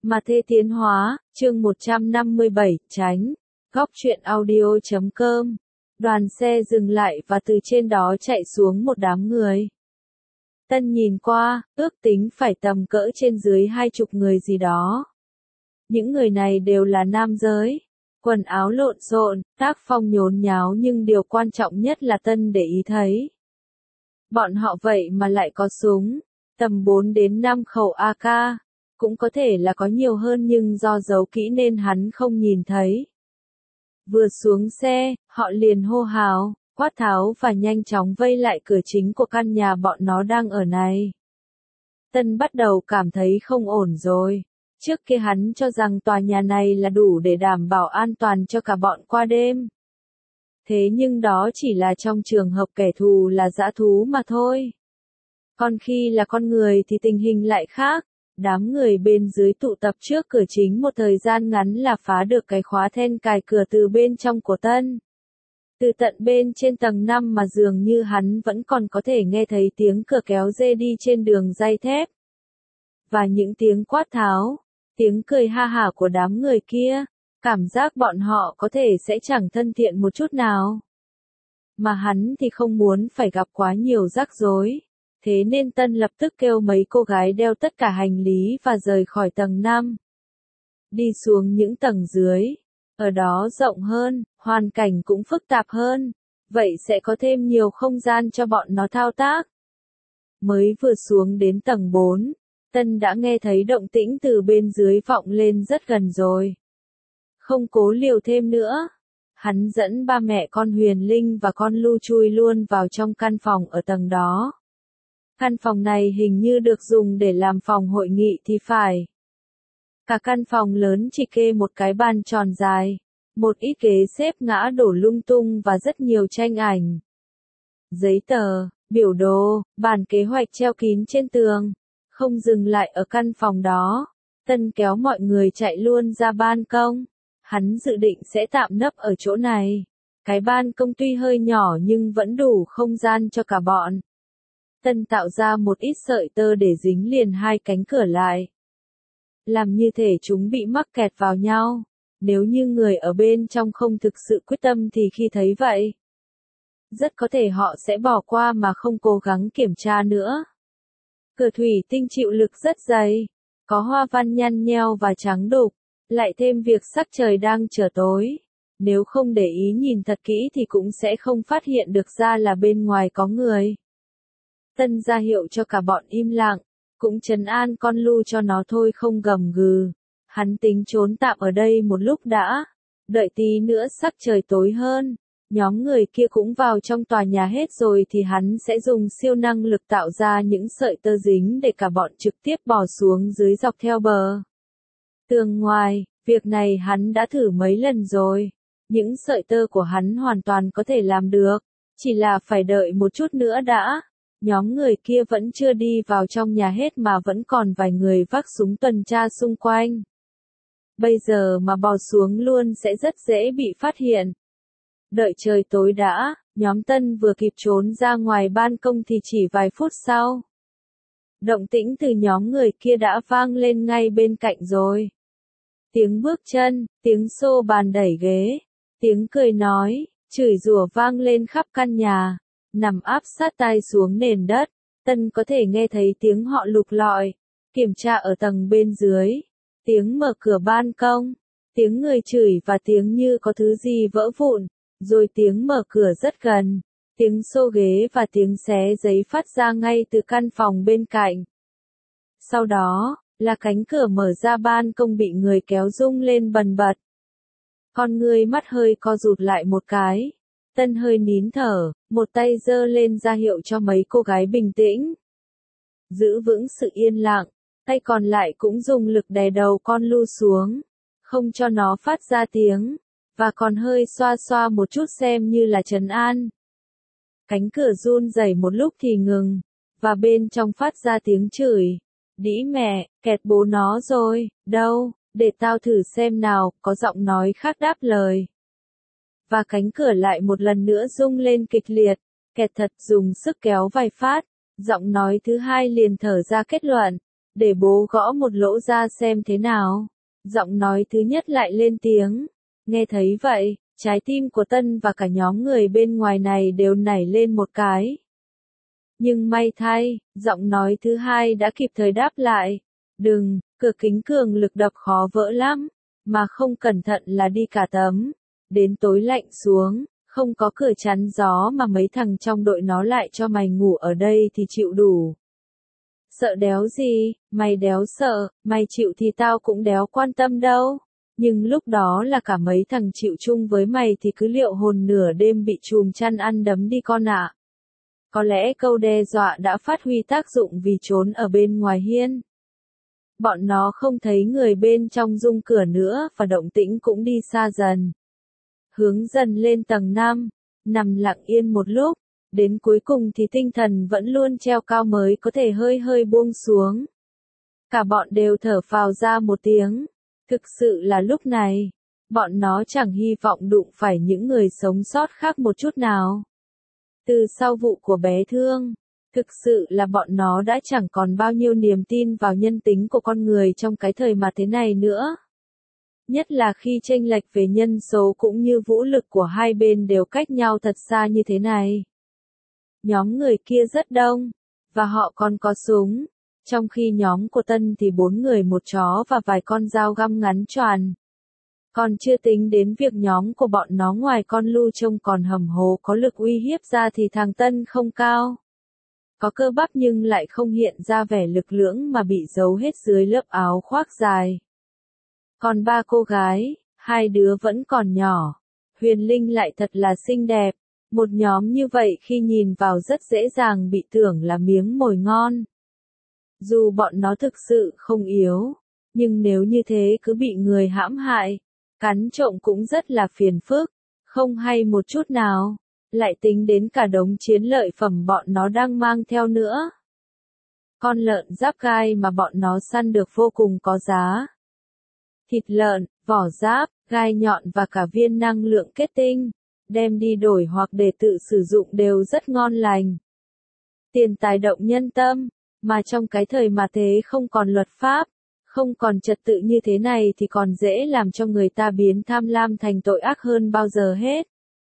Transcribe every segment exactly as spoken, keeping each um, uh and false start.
Mà Thê Tiến Hóa, chương một trăm năm mươi bảy, tránh. Góc truyện audio chấm com. Đoàn xe dừng lại và từ trên đó chạy xuống một đám người. Tân nhìn qua, ước tính phải tầm cỡ trên dưới hai chục người gì đó. Những người này đều là nam giới. Quần áo lộn xộn, tác phong nhốn nháo, nhưng điều quan trọng nhất là Tân để ý thấy. Bọn họ vậy mà lại có súng, tầm bốn đến năm khẩu a ca. Cũng có thể là có nhiều hơn nhưng do giấu kỹ nên hắn không nhìn thấy. Vừa xuống xe, họ liền hô hào, quát tháo và nhanh chóng vây lại cửa chính của căn nhà bọn nó đang ở này. Tân bắt đầu cảm thấy không ổn rồi. Trước kia hắn cho rằng tòa nhà này là đủ để đảm bảo an toàn cho cả bọn qua đêm. Thế nhưng đó chỉ là trong trường hợp kẻ thù là dã thú mà thôi. Còn khi là con người thì tình hình lại khác. Đám người bên dưới tụ tập trước cửa chính một thời gian ngắn là phá được cái khóa then cài cửa từ bên trong của Tân. Từ tận bên trên tầng năm mà dường như hắn vẫn còn có thể nghe thấy tiếng cửa kéo dê đi trên đường ray thép. Và những tiếng quát tháo, tiếng cười ha hả của đám người kia, cảm giác bọn họ có thể sẽ chẳng thân thiện một chút nào. Mà hắn thì không muốn phải gặp quá nhiều rắc rối. Thế nên Tân lập tức kêu mấy cô gái đeo tất cả hành lý và rời khỏi tầng năm. Đi xuống những tầng dưới. Ở đó rộng hơn, hoàn cảnh cũng phức tạp hơn. Vậy sẽ có thêm nhiều không gian cho bọn nó thao tác. Mới vừa xuống đến tầng bốn, Tân đã nghe thấy động tĩnh từ bên dưới vọng lên rất gần rồi. Không cố liều thêm nữa. Hắn dẫn ba mẹ con Huyền Linh và con Lu chui luôn vào trong căn phòng ở tầng đó. Căn phòng này hình như được dùng để làm phòng hội nghị thì phải. Cả căn phòng lớn chỉ kê một cái bàn tròn dài, một ít ghế xếp ngã đổ lung tung và rất nhiều tranh ảnh. Giấy tờ, biểu đồ, bản kế hoạch treo kín trên tường. Không dừng lại ở căn phòng đó, Tân kéo mọi người chạy luôn ra ban công. Hắn dự định sẽ tạm nấp ở chỗ này. Cái ban công tuy hơi nhỏ nhưng vẫn đủ không gian cho cả bọn. Tân tạo ra một ít sợi tơ để dính liền hai cánh cửa lại. Làm như thể chúng bị mắc kẹt vào nhau. Nếu như người ở bên trong không thực sự quyết tâm thì khi thấy vậy, rất có thể họ sẽ bỏ qua mà không cố gắng kiểm tra nữa. Cửa thủy tinh chịu lực rất dày, có hoa văn nhăn nheo và trắng đục, lại thêm việc sắc trời đang trở tối. Nếu không để ý nhìn thật kỹ thì cũng sẽ không phát hiện được ra là bên ngoài có người. Tân ra hiệu cho cả bọn im lặng, cũng trấn an con Lu cho nó thôi không gầm gừ. Hắn tính trốn tạm ở đây một lúc đã, đợi tí nữa sắc trời tối hơn, nhóm người kia cũng vào trong tòa nhà hết rồi thì hắn sẽ dùng siêu năng lực tạo ra những sợi tơ dính để cả bọn trực tiếp bò xuống dưới dọc theo bờ tường ngoài. Việc này hắn đã thử mấy lần rồi, những sợi tơ của hắn hoàn toàn có thể làm được, chỉ là phải đợi một chút nữa đã. Nhóm người kia vẫn chưa đi vào trong nhà hết mà vẫn còn vài người vác súng tuần tra xung quanh. Bây giờ mà bò xuống luôn sẽ rất dễ bị phát hiện. Đợi trời tối đã, nhóm Tân vừa kịp trốn ra ngoài ban công thì chỉ vài phút sau. Động tĩnh từ nhóm người kia đã vang lên ngay bên cạnh rồi. Tiếng bước chân, tiếng xô bàn đẩy ghế, tiếng cười nói, chửi rủa vang lên khắp căn nhà. Nằm áp sát tai xuống nền đất, Tân có thể nghe thấy tiếng họ lục lọi, kiểm tra ở tầng bên dưới, tiếng mở cửa ban công, tiếng người chửi và tiếng như có thứ gì vỡ vụn, rồi tiếng mở cửa rất gần, tiếng xô ghế và tiếng xé giấy phát ra ngay từ căn phòng bên cạnh. Sau đó, là cánh cửa mở ra ban công bị người kéo rung lên bần bật. Con người mắt hơi co rụt lại một cái. Tân hơi nín thở, một tay giơ lên ra hiệu cho mấy cô gái bình tĩnh. Giữ vững sự yên lặng, tay còn lại cũng dùng lực đè đầu con Lu xuống, không cho nó phát ra tiếng, và còn hơi xoa xoa một chút xem như là trấn an. Cánh cửa run rẩy một lúc thì ngừng, và bên trong phát ra tiếng chửi. Đĩ mẹ, kẹt bố nó rồi, đâu, để tao thử xem nào, có giọng nói khác đáp lời. Và cánh cửa lại một lần nữa rung lên kịch liệt, kẹt thật dùng sức kéo vài phát, giọng nói thứ hai liền thở ra kết luận, để bố gõ một lỗ ra xem thế nào. Giọng nói thứ nhất lại lên tiếng. Nghe thấy vậy, trái tim của Tân và cả nhóm người bên ngoài này đều nảy lên một cái. Nhưng may thay, giọng nói thứ hai đã kịp thời đáp lại. Đừng, cửa kính cường lực đập khó vỡ lắm, mà không cẩn thận là đi cả tấm. Đến tối lạnh xuống, không có cửa chắn gió mà mấy thằng trong đội nó lại cho mày ngủ ở đây thì chịu đủ. Sợ đéo gì, mày đéo sợ, mày chịu thì tao cũng đéo quan tâm đâu. Nhưng lúc đó là cả mấy thằng chịu chung với mày thì cứ liệu hồn nửa đêm bị chùm chăn ăn đấm đi con ạ. Có lẽ câu đe dọa đã phát huy tác dụng vì trốn ở bên ngoài hiên. Bọn nó không thấy người bên trong rung cửa nữa và động tĩnh cũng đi xa dần. Hướng dần lên tầng năm, nằm lặng yên một lúc, đến cuối cùng thì tinh thần vẫn luôn treo cao mới có thể hơi hơi buông xuống. Cả bọn đều thở phào ra một tiếng. Thực sự là lúc này, bọn nó chẳng hy vọng đụng phải những người sống sót khác một chút nào. Từ sau vụ của bé Thương, thực sự là bọn nó đã chẳng còn bao nhiêu niềm tin vào nhân tính của con người trong cái thời mà thế này nữa. Nhất là khi chênh lệch về nhân số cũng như vũ lực của hai bên đều cách nhau thật xa như thế này. Nhóm người kia rất đông, và họ còn có súng, trong khi nhóm của Tân thì bốn người một chó và vài con dao găm ngắn choàng. Còn chưa tính đến việc nhóm của bọn nó ngoài con Lu trông còn hầm hố có lực uy hiếp ra thì thằng Tân không cao. Có cơ bắp nhưng lại không hiện ra vẻ lực lưỡng mà bị giấu hết dưới lớp áo khoác dài. Còn ba cô gái, hai đứa vẫn còn nhỏ. Huyền Linh lại thật là xinh đẹp. Một nhóm như vậy khi nhìn vào rất dễ dàng bị tưởng là miếng mồi ngon. Dù bọn nó thực sự không yếu, nhưng nếu như thế cứ bị người hãm hại, cắn trộm cũng rất là phiền phức, không hay một chút nào, lại tính đến cả đống chiến lợi phẩm bọn nó đang mang theo nữa. Con lợn giáp gai mà bọn nó săn được vô cùng có giá. Thịt lợn, vỏ giáp, gai nhọn và cả viên năng lượng kết tinh, đem đi đổi hoặc để tự sử dụng đều rất ngon lành. Tiền tài động nhân tâm, mà trong cái thời mà thế không còn luật pháp, không còn trật tự như thế này thì còn dễ làm cho người ta biến tham lam thành tội ác hơn bao giờ hết.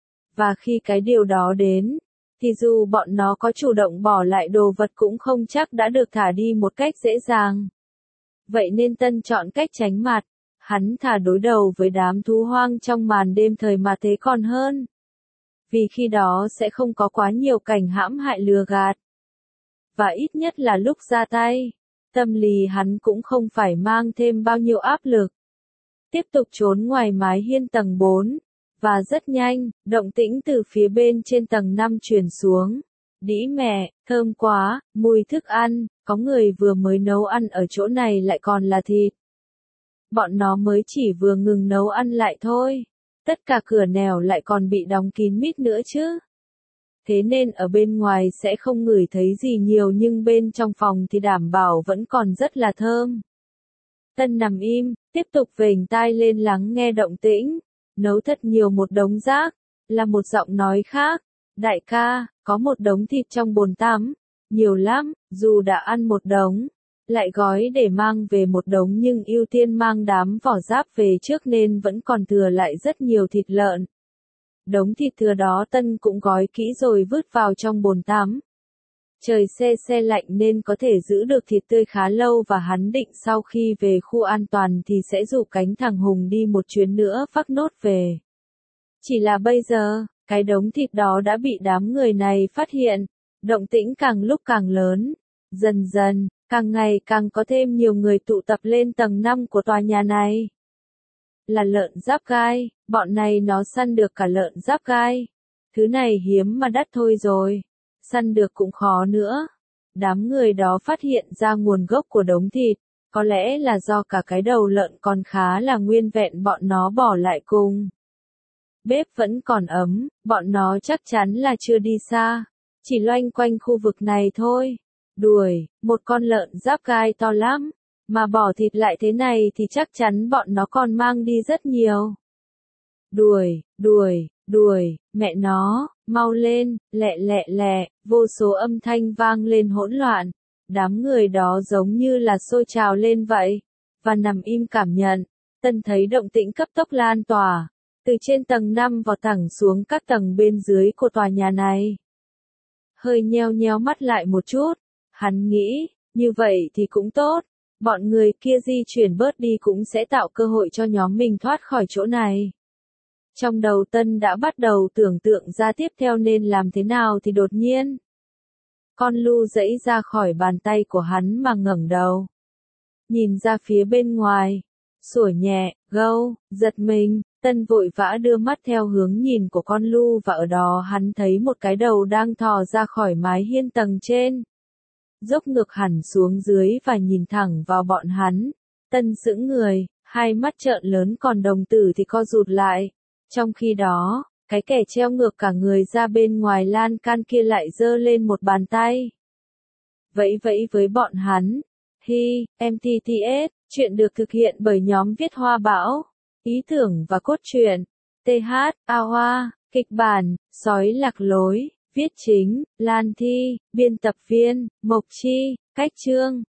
Và khi cái điều đó đến, thì dù bọn nó có chủ động bỏ lại đồ vật cũng không chắc đã được thả đi một cách dễ dàng. Vậy nên Tân chọn cách tránh mặt, hắn thả đối đầu với đám thú hoang trong màn đêm thời mà thế còn hơn. Vì khi đó sẽ không có quá nhiều cảnh hãm hại lừa gạt. Và ít nhất là lúc ra tay, tâm lý hắn cũng không phải mang thêm bao nhiêu áp lực. Tiếp tục trốn ngoài mái hiên tầng bốn, và rất nhanh, động tĩnh từ phía bên trên tầng năm truyền xuống. Đĩ mẹ, thơm quá, mùi thức ăn, có người vừa mới nấu ăn ở chỗ này lại còn là thịt. Bọn nó mới chỉ vừa ngừng nấu ăn lại thôi, tất cả cửa nẻo lại còn bị đóng kín mít nữa chứ. Thế nên ở bên ngoài sẽ không ngửi thấy gì nhiều nhưng bên trong phòng thì đảm bảo vẫn còn rất là thơm. Tân nằm im, tiếp tục vểnh tai lên lắng nghe động tĩnh. Nấu thật nhiều một đống rác, là một giọng nói khác. Đại ca, có một đống thịt trong bồn tắm. Nhiều lắm, dù đã ăn một đống, lại gói để mang về một đống nhưng ưu tiên mang đám vỏ giáp về trước nên vẫn còn thừa lại rất nhiều thịt lợn. Đống thịt thừa đó Tân cũng gói kỹ rồi vứt vào trong bồn tắm. Trời se se lạnh nên có thể giữ được thịt tươi khá lâu và hắn định sau khi về khu an toàn thì sẽ rủ cánh thằng Hùng đi một chuyến nữa vác nốt về. Chỉ là bây giờ, cái đống thịt đó đã bị đám người này phát hiện, động tĩnh càng lúc càng lớn. Dần dần, càng ngày càng có thêm nhiều người tụ tập lên tầng năm của tòa nhà này. Là lợn giáp gai, bọn này nó săn được cả lợn giáp gai. Thứ này hiếm mà đắt thôi rồi. Săn được cũng khó nữa. Đám người đó phát hiện ra nguồn gốc của đống thịt, có lẽ là do cả cái đầu lợn còn khá là nguyên vẹn bọn nó bỏ lại cùng. Bếp vẫn còn ấm, bọn nó chắc chắn là chưa đi xa, chỉ loanh quanh khu vực này thôi. Đuổi, một con lợn giáp gai to lắm, mà bỏ thịt lại thế này thì chắc chắn bọn nó còn mang đi rất nhiều. Đuổi, đuổi, đuổi, mẹ nó, mau lên, lẹ lẹ lẹ, vô số âm thanh vang lên hỗn loạn. đám người đó giống như là sôi trào lên vậy, và nằm im cảm nhận. Tân thấy động tĩnh cấp tốc lan tỏa, từ trên tầng năm vào thẳng xuống các tầng bên dưới của tòa nhà này. Hơi nheo nheo mắt lại một chút, hắn nghĩ, như vậy thì cũng tốt, bọn người kia di chuyển bớt đi cũng sẽ tạo cơ hội cho nhóm mình thoát khỏi chỗ này. Trong đầu Tân đã bắt đầu tưởng tượng ra tiếp theo nên làm thế nào thì đột nhiên. Con Lu giãy ra khỏi bàn tay của hắn mà ngẩng đầu. Nhìn ra phía bên ngoài, sủa nhẹ, gâu, giật mình, Tân vội vã đưa mắt theo hướng nhìn của con Lu và ở đó hắn thấy một cái đầu đang thò ra khỏi mái hiên tầng trên. Dốc ngược hẳn xuống dưới và nhìn thẳng vào bọn hắn. Tân sững người, hai mắt trợn lớn còn đồng tử thì co rụt lại. Trong khi đó, cái kẻ treo ngược cả người ra bên ngoài lan can kia lại giơ lên một bàn tay. Vẫy vẫy với bọn hắn. Hi, em tê tê ét, chuyện được thực hiện bởi nhóm viết Hoa Bão. Ý tưởng và cốt truyện. tê hát, A Hoa, kịch bản, Sói Lạc Lối, viết chính, Lan Thi, biên tập viên, Mộc Chi, cách chương.